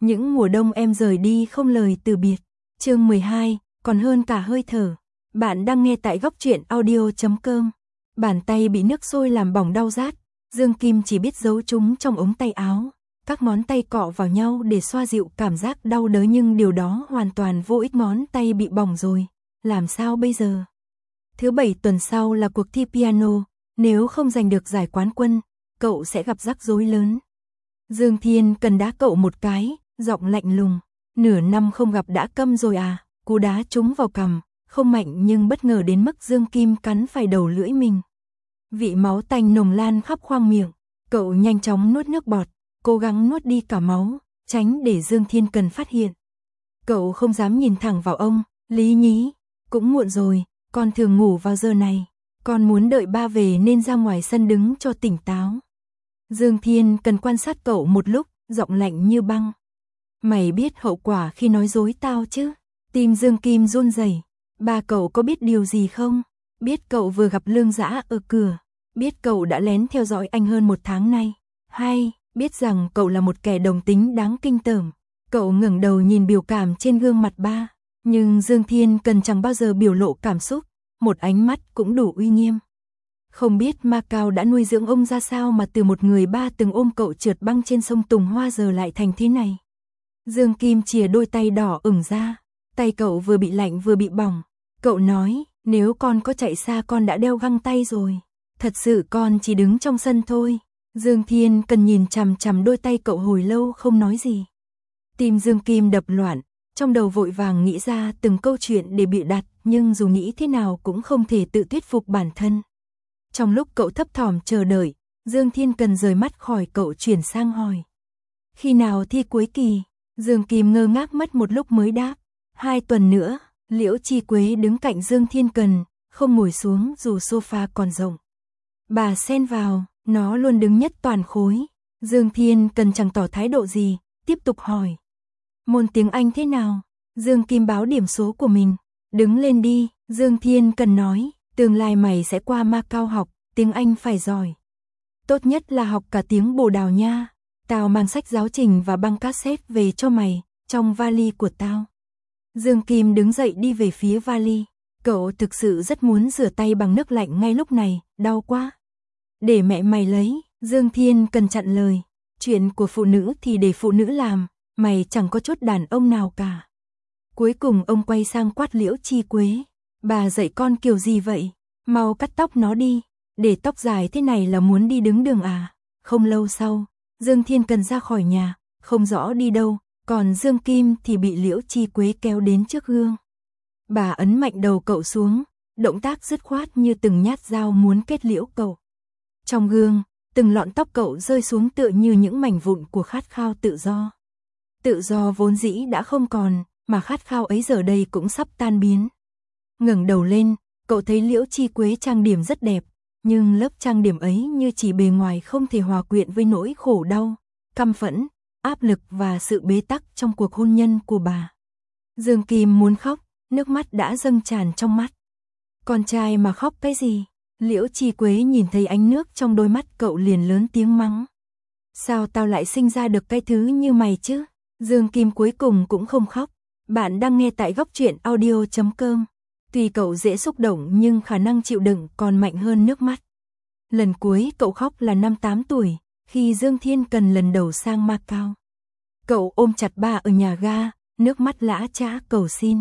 Những mùa đông em rời đi không lời từ biệt. Chương 12, còn hơn cả hơi thở. Bạn đang nghe tại góc truyện audio.com. Bàn tay bị nước sôi làm bỏng đau rát, Dương Kim chỉ biết giấu chúng trong ống tay áo. Các ngón tay cọ vào nhau để xoa dịu cảm giác đau đớn, nhưng điều đó hoàn toàn vô ích, ngón tay bị bỏng rồi. Làm sao bây giờ? Thứ Bảy tuần sau là cuộc thi piano, nếu không giành được giải quán quân, cậu sẽ gặp rắc rối lớn. Dương Thiên cần đá cậu một cái, giọng lạnh lùng. Nửa năm không gặp đã câm rồi à? Cú đá trúng vào cằm, không mạnh nhưng bất ngờ đến mức Dương Kim cắn phải đầu lưỡi mình. Vị máu tanh nồng lan khắp khoang miệng, cậu nhanh chóng nuốt nước bọt, cố gắng nuốt đi cả máu, tránh để Dương Thiên Cần phát hiện. Cậu không dám nhìn thẳng vào ông. Lý nhí, cũng muộn rồi, con thường ngủ vào giờ này, con muốn đợi ba về nên ra ngoài sân đứng cho tỉnh táo. Dương Thiên Cần quan sát cậu một lúc, giọng lạnh như băng. Mày biết hậu quả khi nói dối tao chứ? Tim Dương Kim run rẩy. Ba cậu có biết điều gì không? Biết cậu vừa gặp Lương Dã ở cửa, biết cậu đã lén theo dõi anh hơn 1 tháng nay, hay biết rằng cậu là một kẻ đồng tính đáng kinh tởm. Cậu ngẩng đầu nhìn biểu cảm trên gương mặt ba, nhưng Dương Thiên Cần chẳng bao giờ biểu lộ cảm xúc, một ánh mắt cũng đủ uy nghiêm. Không biết Ma Cao đã nuôi dưỡng ông ra sao mà từ một người ba từng ôm cậu trượt băng trên sông Tùng Hoa giờ lại thành thế này. Dương Kim chìa đôi tay đỏ ửng ra, tay cậu vừa bị lạnh vừa bị bỏng. Cậu nói, nếu con có chạy xa con đã đeo găng tay rồi. Thật sự con chỉ đứng trong sân thôi. Dương Thiên Cần nhìn chằm chằm đôi tay cậu hồi lâu không nói gì. Tim Dương Kim đập loạn, trong đầu vội vàng nghĩ ra từng câu chuyện để bịa đặt, nhưng dù nghĩ thế nào cũng không thể tự thuyết phục bản thân. Trong lúc cậu thấp thỏm chờ đợi, Dương Thiên Cần rời mắt khỏi cậu chuyển sang hỏi. Khi nào thi cuối kỳ? Dương Kim ngơ ngác mất một lúc mới đáp. 2 tuần nữa. Liễu Chi Quế đứng cạnh Dương Thiên Cần, không ngồi xuống dù sofa còn rộng. Bà xen vào, nó luôn đứng nhất toàn khối. Dương Thiên Cần chẳng tỏ thái độ gì, tiếp tục hỏi. Môn tiếng Anh thế nào? Dương Kim báo điểm số của mình. Đứng lên đi, Dương Thiên Cần nói, tương lai mày sẽ qua Ma Cao học, tiếng Anh phải giỏi. Tốt nhất là học cả tiếng Bồ Đào Nha. Tao mang sách giáo trình và băng cassette về cho mày, trong vali của tao. Dương Kim đứng dậy đi về phía vali. Cậu thực sự rất muốn rửa tay bằng nước lạnh ngay lúc này, đau quá. Để mẹ mày lấy, Dương Thiên Cần chặn lời. Chuyện của phụ nữ thì để phụ nữ làm, mày chẳng có chút đàn ông nào cả. Cuối cùng ông quay sang quát Liễu Chi Quế. Bà dạy con kiểu gì vậy? Mau cắt tóc nó đi, để tóc dài thế này là muốn đi đứng đường à? Không lâu sau, Dương Thiên Cần ra khỏi nhà, không rõ đi đâu. Còn Dương Kim thì bị Liễu Chi Quế kéo đến trước gương. Bà ấn mạnh đầu cậu xuống, động tác dứt khoát như từng nhát dao muốn kết liễu cậu. Trong gương, từng lọn tóc cậu rơi xuống tựa như những mảnh vụn của khát khao tự do. Tự do vốn dĩ đã không còn, mà khát khao ấy giờ đây cũng sắp tan biến. Ngẩng đầu lên, cậu thấy Liễu Chi Quế trang điểm rất đẹp, nhưng lớp trang điểm ấy như chỉ bề ngoài không thể hòa quyện với nỗi khổ đau, căm phẫn, áp lực và sự bế tắc trong cuộc hôn nhân của bà. Dương Kim muốn khóc, nước mắt đã dâng tràn trong mắt. Con trai mà khóc cái gì? Liễu Chi Quế nhìn thấy ánh nước trong đôi mắt cậu liền lớn tiếng mắng. Sao tao lại sinh ra được cái thứ như mày chứ? Dương Kim cuối cùng cũng không khóc. Bạn đang nghe tại góc truyện audio.com. Tuy cậu dễ xúc động nhưng khả năng chịu đựng còn mạnh hơn nước mắt. Lần cuối cậu khóc là năm 8 tuổi. Khi Dương Thiên Cần lần đầu sang Ma Cao. Cậu ôm chặt ba ở nhà ga, nước mắt lã chã cầu xin.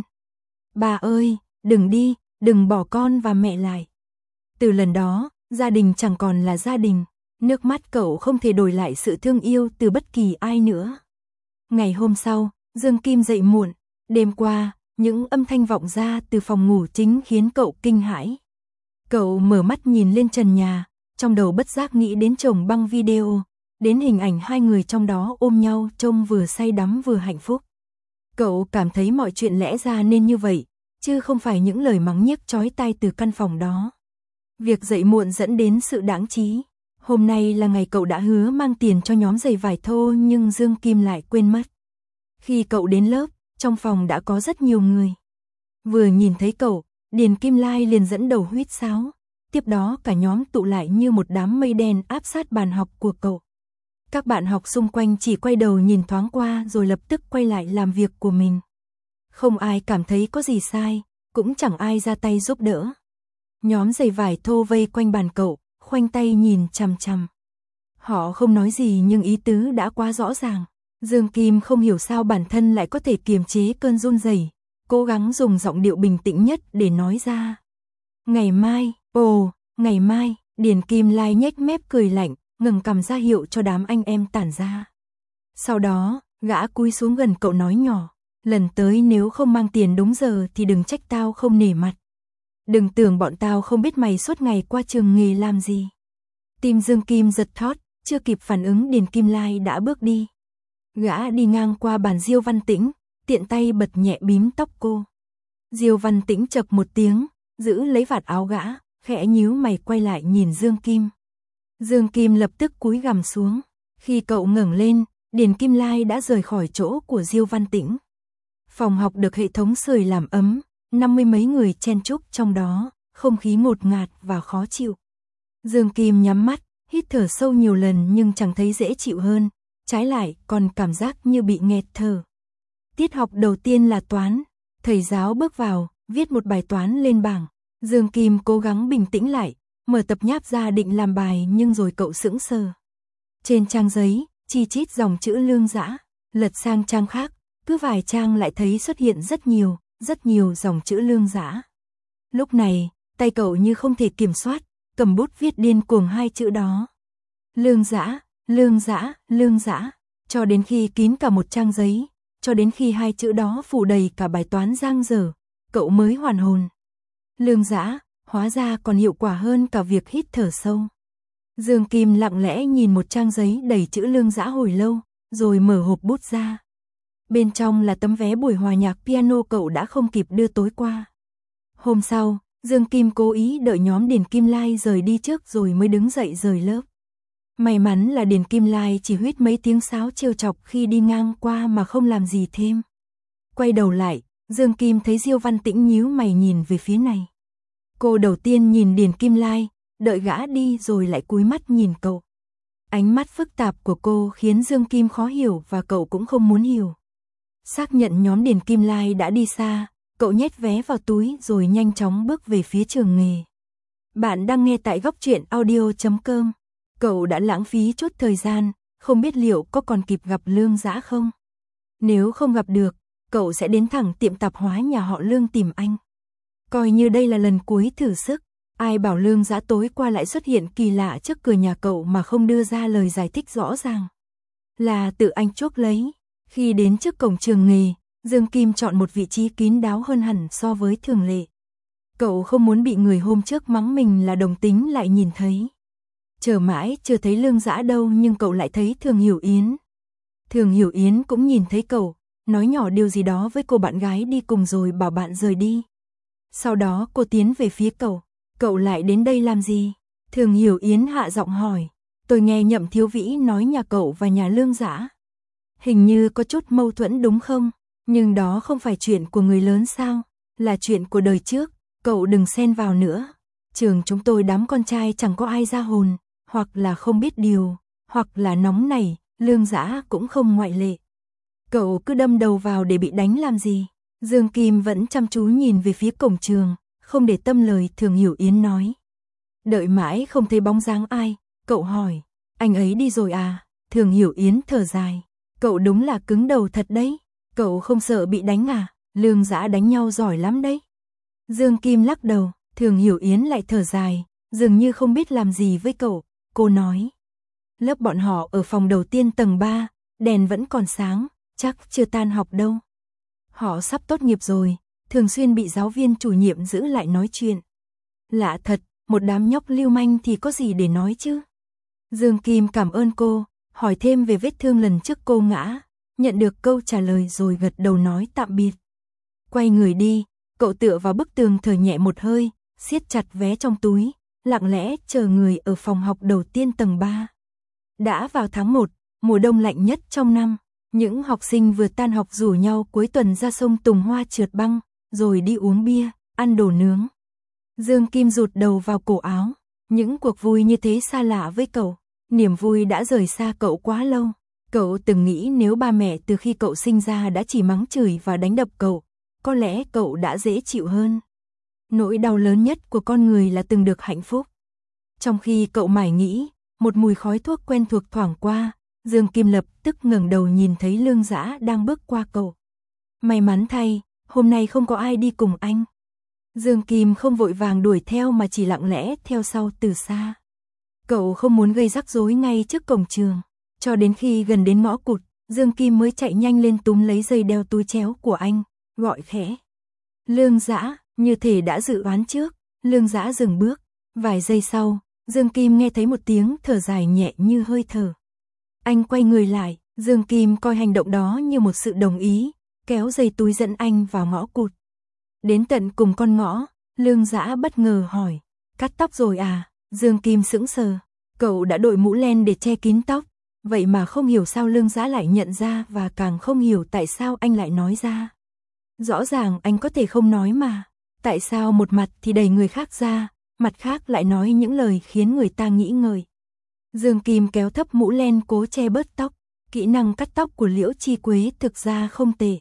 Bà ơi, đừng đi, đừng bỏ con và mẹ lại. Từ lần đó, gia đình chẳng còn là gia đình. Nước mắt cậu không thể đổi lại sự thương yêu từ bất kỳ ai nữa. Ngày hôm sau, Dương Kim dậy muộn. Đêm qua, những âm thanh vọng ra từ phòng ngủ chính khiến cậu kinh hãi. Cậu mở mắt nhìn lên trần nhà. Trong đầu bất giác nghĩ đến chồng băng video, đến hình ảnh hai người trong đó ôm nhau trông vừa say đắm vừa hạnh phúc. Cậu cảm thấy mọi chuyện lẽ ra nên như vậy, chứ không phải những lời mắng nhiếc chói tai từ căn phòng đó. Việc dậy muộn dẫn đến sự đáng trí. Hôm nay là ngày cậu đã hứa mang tiền cho nhóm giày vải thô nhưng Dương Kim lại quên mất. Khi cậu đến lớp, trong phòng đã có rất nhiều người. Vừa nhìn thấy cậu, Điền Kim Lai liền dẫn đầu huýt sáo. Tiếp đó cả nhóm tụ lại như một đám mây đen áp sát bàn học của cậu. Các bạn học xung quanh chỉ quay đầu nhìn thoáng qua rồi lập tức quay lại làm việc của mình. Không ai cảm thấy có gì sai, cũng chẳng ai ra tay giúp đỡ. Nhóm giày vải thô vây quanh bàn cậu, khoanh tay nhìn chằm chằm. Họ không nói gì nhưng ý tứ đã quá rõ ràng. Dương Kim không hiểu sao bản thân lại có thể kiềm chế cơn run rẩy, cố gắng dùng giọng điệu bình tĩnh nhất để nói ra. Ngày mai, ngày mai, Điền Kim Lai nhếch mép cười lạnh, ngẩng cằm ra hiệu cho đám anh em tản ra. Sau đó, gã cúi xuống gần cậu nói nhỏ, lần tới nếu không mang tiền đúng giờ thì đừng trách tao không nể mặt. Đừng tưởng bọn tao không biết mày suốt ngày qua trường nghề làm gì. Tim Dương Kim giật thót, chưa kịp phản ứng Điền Kim Lai đã bước đi. Gã đi ngang qua bàn Diêu Văn Tĩnh, tiện tay bật nhẹ bím tóc cô. Diêu Văn Tĩnh chậc một tiếng, giữ lấy vạt áo gã, khẽ nhíu mày quay lại nhìn Dương Kim. Dương Kim lập tức cúi gằm xuống. Khi cậu ngẩng lên, Điền Kim Lai đã rời khỏi chỗ của Diêu Văn Tĩnh. Phòng học được hệ thống sưởi làm ấm, 50 mấy người chen chúc trong đó, không khí ngột ngạt và khó chịu. Dương Kim nhắm mắt, hít thở sâu nhiều lần nhưng chẳng thấy dễ chịu hơn, trái lại còn cảm giác như bị nghẹt thở. Tiết học đầu tiên là toán, thầy giáo bước vào, viết một bài toán lên bảng. Dương Kim cố gắng bình tĩnh lại, mở tập nháp ra định làm bài nhưng rồi cậu sững sờ. Trên trang giấy, chi chít dòng chữ Lương Dã, lật sang trang khác, cứ vài trang lại thấy xuất hiện rất nhiều dòng chữ Lương Dã. Lúc này, tay cậu như không thể kiểm soát, cầm bút viết điên cuồng hai chữ đó. Lương Dã, Lương Dã, Lương Dã, cho đến khi kín cả một trang giấy, cho đến khi hai chữ đó phủ đầy cả bài toán dang dở, cậu mới hoàn hồn. Lương Dã, hóa ra còn hiệu quả hơn cả việc hít thở sâu. Dương Kim lặng lẽ nhìn một trang giấy đầy chữ Lương Dã hồi lâu, rồi mở hộp bút ra. Bên trong là tấm vé buổi hòa nhạc piano cậu đã không kịp đưa tối qua. Hôm sau, Dương Kim cố ý đợi nhóm Điền Kim Lai rời đi trước rồi mới đứng dậy rời lớp. May mắn là Điền Kim Lai chỉ huýt mấy tiếng sáo trêu chọc khi đi ngang qua mà không làm gì thêm. Quay đầu lại, Dương Kim thấy Diêu Văn Tĩnh nhíu mày nhìn về phía này. Cô đầu tiên nhìn Điền Kim Lai, đợi gã đi rồi lại cúi mắt nhìn cậu. Ánh mắt phức tạp của cô khiến Dương Kim khó hiểu và cậu cũng không muốn hiểu. Xác nhận nhóm Điền Kim Lai đã đi xa, cậu nhét vé vào túi rồi nhanh chóng bước về phía trường nghề. Bạn đang nghe tại góc truyện audio.com. Cậu đã lãng phí chút thời gian, không biết liệu có còn kịp gặp Lương Dã không? Nếu không gặp được, cậu sẽ đến thẳng tiệm tạp hóa nhà họ Lương tìm anh. Coi như đây là lần cuối thử sức, ai bảo Lương Dã tối qua lại xuất hiện kỳ lạ trước cửa nhà cậu mà không đưa ra lời giải thích rõ ràng. Là tự anh chuốc lấy. Khi đến trước cổng trường nghề, Dương Kim chọn một vị trí kín đáo hơn hẳn so với thường lệ. Cậu không muốn bị người hôm trước mắng mình là đồng tính lại nhìn thấy. Chờ mãi chưa thấy Lương Dã đâu nhưng cậu lại thấy Thường Hiểu Yến. Thường Hiểu Yến cũng nhìn thấy cậu, nói nhỏ điều gì đó với cô bạn gái đi cùng rồi bảo bạn rời đi. Sau đó cô tiến về phía cậu lại đến đây làm gì? Thường Hiểu Yến hạ giọng hỏi, tôi nghe Nhậm Thiếu Vĩ nói nhà cậu và nhà Lương Dã hình như có chút mâu thuẫn đúng không? Nhưng đó không phải chuyện của người lớn sao? Là chuyện của đời trước, cậu đừng xen vào nữa. Trường chúng tôi đám con trai chẳng có ai ra hồn, hoặc là không biết điều, hoặc là nóng nảy, Lương Dã cũng không ngoại lệ. Cậu cứ đâm đầu vào để bị đánh làm gì? Dương Kim vẫn chăm chú nhìn về phía cổng trường, không để tâm lời Thường Hiểu Yến nói. Đợi mãi không thấy bóng dáng ai, cậu hỏi, anh ấy đi rồi à? Thường Hiểu Yến thở dài, cậu đúng là cứng đầu thật đấy, cậu không sợ bị đánh à? Lương Dã đánh nhau giỏi lắm đấy. Dương Kim lắc đầu, Thường Hiểu Yến lại thở dài, dường như không biết làm gì với cậu, cô nói. Lớp bọn họ ở phòng đầu tiên tầng 3, đèn vẫn còn sáng, chắc chưa tan học đâu. Họ sắp tốt nghiệp rồi, thường xuyên bị giáo viên chủ nhiệm giữ lại nói chuyện. Lạ thật, một đám nhóc lưu manh thì có gì để nói chứ? Dương Kim cảm ơn cô, hỏi thêm về vết thương lần trước cô ngã, nhận được câu trả lời rồi gật đầu nói tạm biệt. Quay người đi, cậu tựa vào bức tường thở nhẹ một hơi, siết chặt vé trong túi, lặng lẽ chờ người ở phòng học đầu tiên tầng 3. Đã vào tháng 1, mùa đông lạnh nhất trong năm, những học sinh vừa tan học rủ nhau cuối tuần ra sông Tùng Hoa trượt băng, rồi đi uống bia, ăn đồ nướng. Dương Kim rụt đầu vào cổ áo, những cuộc vui như thế xa lạ với cậu, Niềm vui đã rời xa cậu quá lâu. Cậu từng nghĩ nếu ba mẹ từ khi cậu sinh ra đã chỉ mắng chửi và đánh đập cậu, có lẽ cậu đã dễ chịu hơn. Nỗi đau lớn nhất của con người là từng được hạnh phúc. Trong khi cậu mải nghĩ, một mùi khói thuốc quen thuộc thoảng qua, Dương Kim lập tức ngẩng đầu nhìn thấy Lương Dã đang bước qua cậu. May mắn thay, hôm nay không có ai đi cùng anh. Dương Kim không vội vàng đuổi theo mà chỉ lặng lẽ theo sau từ xa. Cậu không muốn gây rắc rối ngay trước cổng trường. Cho đến khi gần đến ngõ cụt, Dương Kim mới chạy nhanh lên túm lấy dây đeo túi chéo của anh, gọi khẽ. Lương Dã, như thể đã dự đoán trước, Lương Dã dừng bước. Vài giây sau, Dương Kim nghe thấy một tiếng thở dài nhẹ như hơi thở. Anh quay người lại, Dương Kim coi hành động đó như một sự đồng ý, kéo dây túi dẫn anh vào ngõ cụt. Đến tận cùng con ngõ, Lương Dã bất ngờ hỏi, cắt tóc rồi à? Dương Kim sững sờ, cậu đã đội mũ len để che kín tóc, vậy mà không hiểu sao Lương Dã lại nhận ra và càng không hiểu tại sao anh lại nói ra. Rõ ràng anh có thể không nói mà, tại sao một mặt thì đẩy người khác ra, mặt khác lại nói những lời khiến người ta nghĩ ngợi. Dương Kim kéo thấp mũ len cố che bớt tóc, kỹ năng cắt tóc của Liễu Chi Quế thực ra không tệ.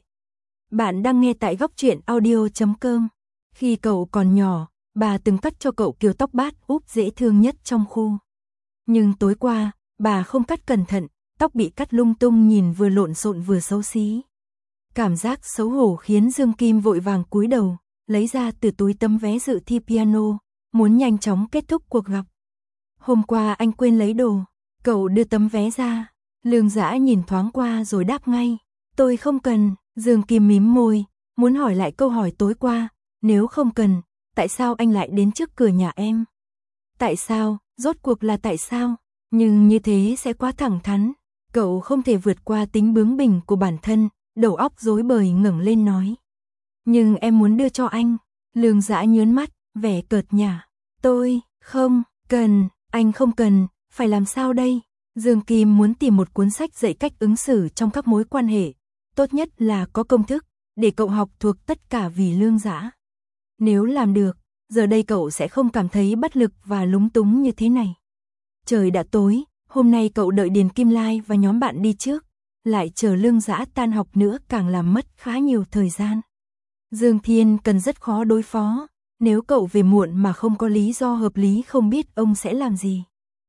Bạn đang nghe tại góc truyện audio.com. Khi cậu còn nhỏ, bà từng cắt cho cậu kiểu tóc bát úp dễ thương nhất trong khu. Nhưng tối qua, bà không cắt cẩn thận, tóc bị cắt lung tung nhìn vừa lộn xộn vừa xấu xí. Cảm giác xấu hổ khiến Dương Kim vội vàng cúi đầu, lấy ra từ túi tấm vé dự thi piano, muốn nhanh chóng kết thúc cuộc gặp. Hôm qua anh quên lấy đồ, cậu đưa tấm vé ra. Lương Dã nhìn thoáng qua rồi đáp ngay, tôi không cần. Dương Kim mím môi, muốn hỏi lại câu hỏi tối qua, nếu không cần, tại sao anh lại đến trước cửa nhà em? Tại sao, rốt cuộc là tại sao? Nhưng như thế sẽ quá thẳng thắn, cậu không thể vượt qua tính bướng bỉnh của bản thân, đầu óc rối bời ngẩng lên nói. Nhưng em muốn đưa cho anh. Lương Dã nhớn mắt, vẻ cợt nhả. Tôi, không, cần, anh không cần, phải làm sao đây? Dương Kim muốn tìm một cuốn sách dạy cách ứng xử trong các mối quan hệ. Tốt nhất là có công thức, để cậu học thuộc tất cả vì Lương Dã. Nếu làm được, giờ đây cậu sẽ không cảm thấy bất lực và lúng túng như thế này. Trời đã tối, hôm nay cậu đợi Điền Kim Lai và nhóm bạn đi trước, lại chờ Lương Dã tan học nữa càng làm mất khá nhiều thời gian. Dương Thiên cần rất khó đối phó, nếu cậu về muộn mà không có lý do hợp lý không biết ông sẽ làm gì.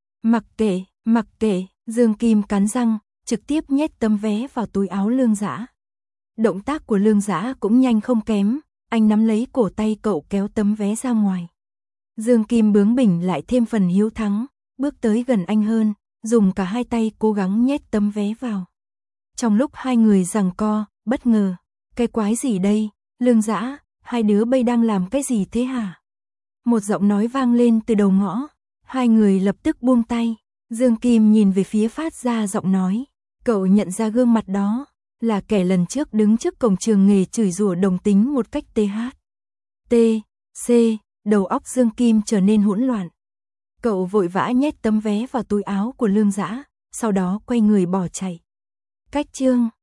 Mặc kệ, Dương Kim cắn răng, trực tiếp nhét tấm vé vào túi áo Lương Dã. Động tác của Lương Dã cũng nhanh không kém, anh nắm lấy cổ tay cậu kéo tấm vé ra ngoài. Dương Kim bướng bỉnh lại thêm phần hiếu thắng, bước tới gần anh hơn, dùng cả hai tay cố gắng nhét tấm vé vào. Trong lúc hai người giằng co, bất ngờ, cái quái gì đây, Lương Dã, hai đứa bây đang làm cái gì thế hả? Một giọng nói vang lên từ đầu ngõ, hai người lập tức buông tay. Dương Kim nhìn về phía phát ra giọng nói, cậu nhận ra gương mặt đó, là kẻ lần trước đứng trước cổng trường nghề chửi rủa đồng tính một cách THC, đầu óc Dương Kim trở nên hỗn loạn. Cậu vội vã nhét tấm vé vào túi áo của Lương Dã, sau đó quay người bỏ chạy. Cách chương